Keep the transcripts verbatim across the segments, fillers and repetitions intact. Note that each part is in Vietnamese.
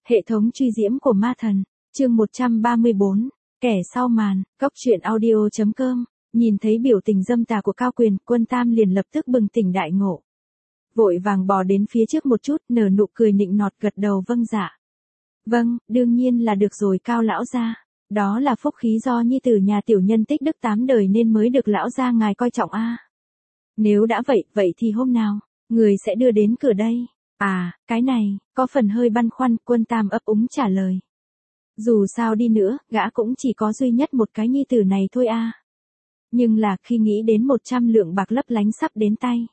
Hệ thống truy diễm của ma thần, chương một trăm ba mươi bốn, kẻ sau màn, góc truyện audio chấm com, nhìn thấy biểu tình dâm tà của Cao Quyền, Quân Tam liền lập tức bừng tỉnh đại ngộ. Vội vàng bò đến phía trước một chút, nở nụ cười nịnh nọt gật đầu vâng dạ. Vâng, đương nhiên là được rồi Cao lão gia, đó là phúc khí do nhi tử nhà tiểu nhân tích đức tám đời nên mới được lão gia ngài coi trọng a. Nếu đã vậy, vậy thì hôm nào, người sẽ đưa đến cửa đây? À, cái này, có phần hơi băn khoăn, Quân Tam ấp úng trả lời. Dù sao đi nữa, gã cũng chỉ có duy nhất một cái nhi tử này thôi a. Nhưng là khi nghĩ đến một trăm lượng bạc lấp lánh sắp đến tay.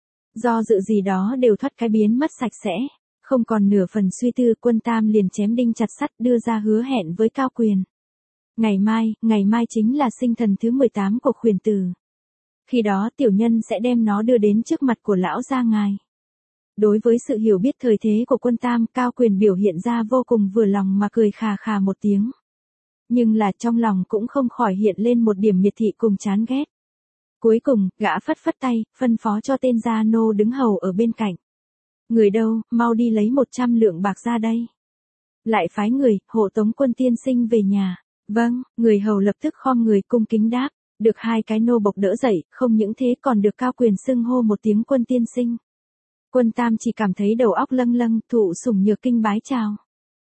Do dự gì đó đều thoát cái biến mất sạch sẽ, không còn nửa phần suy tư, Quân Tam liền chém đinh chặt sắt đưa ra hứa hẹn với Cao Quyền. Ngày mai, ngày mai chính là sinh thần thứ mười tám của Khuyển Tử. Khi đó tiểu nhân sẽ đem nó đưa đến trước mặt của lão gia ngài. Đối với sự hiểu biết thời thế của Quân Tam, Cao Quyền biểu hiện ra vô cùng vừa lòng mà cười khà khà một tiếng. Nhưng là trong lòng cũng không khỏi hiện lên một điểm miệt thị cùng chán ghét. Cuối cùng, gã phất phất tay, phân phó cho tên gia nô đứng hầu ở bên cạnh. Người đâu, mau đi lấy một trăm lượng bạc ra đây. Lại phái người, hộ tống Quân tiên sinh về nhà. Vâng, người hầu lập tức khom người cung kính đáp. Được hai cái nô bộc đỡ dậy, không những thế còn được Cao Quyền xưng hô một tiếng Quân tiên sinh. Quân Tam chỉ cảm thấy đầu óc lâng lâng, thụ sủng nhược kinh bái chào.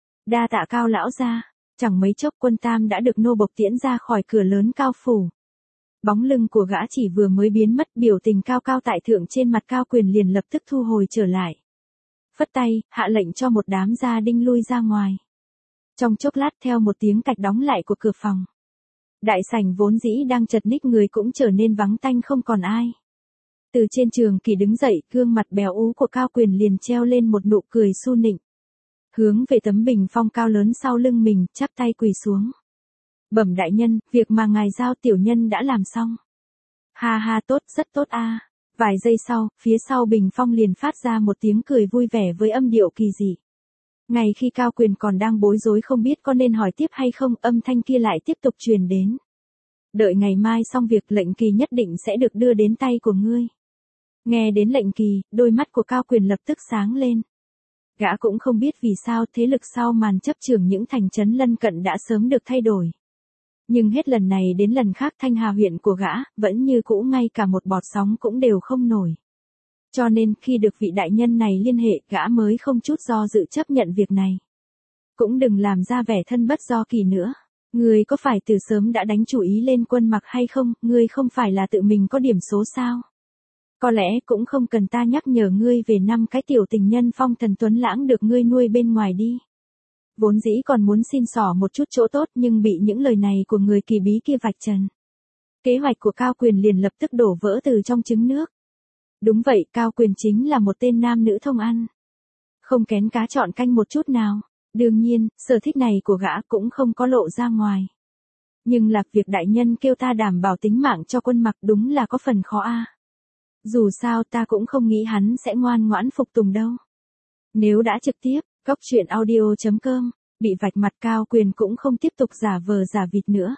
Đa tạ Cao lão gia. Chẳng mấy chốc Quân Tam đã được nô bộc tiễn ra khỏi cửa lớn Cao phủ. Bóng lưng của gã chỉ vừa mới biến mất, biểu tình cao cao tại thượng trên mặt Cao Quyền liền lập tức thu hồi trở lại. Phất tay, hạ lệnh cho một đám gia đinh lui ra ngoài. Trong chốc lát theo một tiếng cạch đóng lại của cửa phòng. Đại sảnh vốn dĩ đang chật ních người cũng trở nên vắng tanh không còn ai. Từ trên trường kỳ đứng dậy, gương mặt béo ú của Cao Quyền liền treo lên một nụ cười su nịnh. Hướng về tấm bình phong cao lớn sau lưng mình, chắp tay quỳ xuống. Bẩm đại nhân, việc mà ngài giao tiểu nhân đã làm xong. Ha ha tốt, rất tốt a. Vài giây sau, phía sau bình phong liền phát ra một tiếng cười vui vẻ với âm điệu kỳ dị. Ngay khi Cao Quyền còn đang bối rối không biết có nên hỏi tiếp hay không, âm thanh kia lại tiếp tục truyền đến. Đợi ngày mai xong việc, lệnh kỳ nhất định sẽ được đưa đến tay của ngươi. Nghe đến lệnh kỳ, đôi mắt của Cao Quyền lập tức sáng lên. Gã cũng không biết vì sao thế lực sau màn chấp trưởng những thành trấn lân cận đã sớm được thay đổi. Nhưng hết lần này đến lần khác Thanh Hà huyện của gã, vẫn như cũ ngay cả một bọt sóng cũng đều không nổi. Cho nên khi được vị đại nhân này liên hệ, gã mới không chút do dự chấp nhận việc này. Cũng đừng làm ra vẻ thân bất do kỳ nữa. Ngươi có phải từ sớm đã đánh chủ ý lên Quân Mặc hay không, ngươi không phải là tự mình có điểm số sao? Có lẽ cũng không cần ta nhắc nhở ngươi về năm cái tiểu tình nhân phong thần tuấn lãng được ngươi nuôi bên ngoài đi. Vốn dĩ còn muốn xin xỏ một chút chỗ tốt nhưng bị những lời này của người kỳ bí kia vạch trần. Kế hoạch của Cao Quyền liền lập tức đổ vỡ từ trong trứng nước. Đúng vậy, Cao Quyền chính là một tên nam nữ thông ăn. Không kén cá chọn canh một chút nào. Đương nhiên, sở thích này của gã cũng không có lộ ra ngoài. Nhưng là việc đại nhân kêu ta đảm bảo tính mạng cho Quân Mặc đúng là có phần khó a. Dù sao ta cũng không nghĩ hắn sẽ ngoan ngoãn phục tùng đâu. Nếu đã trực tiếp, góc truyện audio chấm com, bị vạch mặt Cao Quyền cũng không tiếp tục giả vờ giả vịt nữa.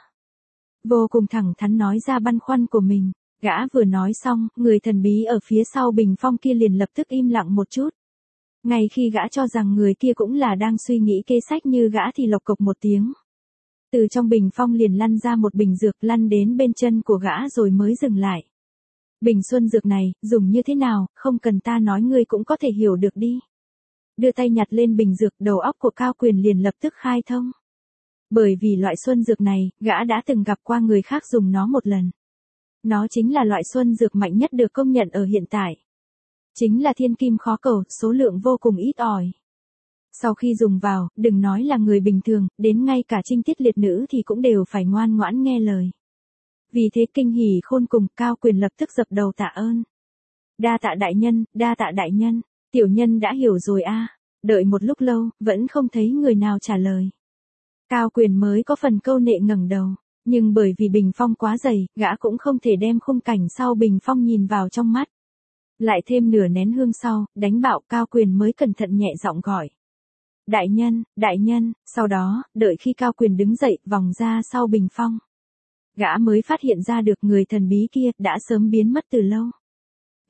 Vô cùng thẳng thắn nói ra băn khoăn của mình, gã vừa nói xong, người thần bí ở phía sau bình phong kia liền lập tức im lặng một chút. Ngay khi gã cho rằng người kia cũng là đang suy nghĩ kế sách như gã thì lộc cộc một tiếng. Từ trong bình phong liền lăn ra một bình dược lăn đến bên chân của gã rồi mới dừng lại. Bình xuân dược này, dùng như thế nào, không cần ta nói ngươi cũng có thể hiểu được đi. Đưa tay nhặt lên bình dược, đầu óc của Cao Quyền liền lập tức khai thông. Bởi vì loại xuân dược này, gã đã từng gặp qua người khác dùng nó một lần. Nó chính là loại xuân dược mạnh nhất được công nhận ở hiện tại. Chính là thiên kim khó cầu, số lượng vô cùng ít ỏi. Sau khi dùng vào, đừng nói là người bình thường, đến ngay cả trinh tiết liệt nữ thì cũng đều phải ngoan ngoãn nghe lời. Vì thế kinh hỉ khôn cùng, Cao Quyền lập tức dập đầu tạ ơn. Đa tạ đại nhân, đa tạ đại nhân, tiểu nhân đã hiểu rồi a. Đợi một lúc lâu, vẫn không thấy người nào trả lời. Cao Quyền mới có phần câu nệ ngẩng đầu, nhưng bởi vì bình phong quá dày, gã cũng không thể đem khung cảnh sau bình phong nhìn vào trong mắt. Lại thêm nửa nén hương sau, đánh bạo Cao Quyền mới cẩn thận nhẹ giọng gọi. Đại nhân, đại nhân, sau đó, đợi khi Cao Quyền đứng dậy, vòng ra sau bình phong. Gã mới phát hiện ra được người thần bí kia đã sớm biến mất từ lâu.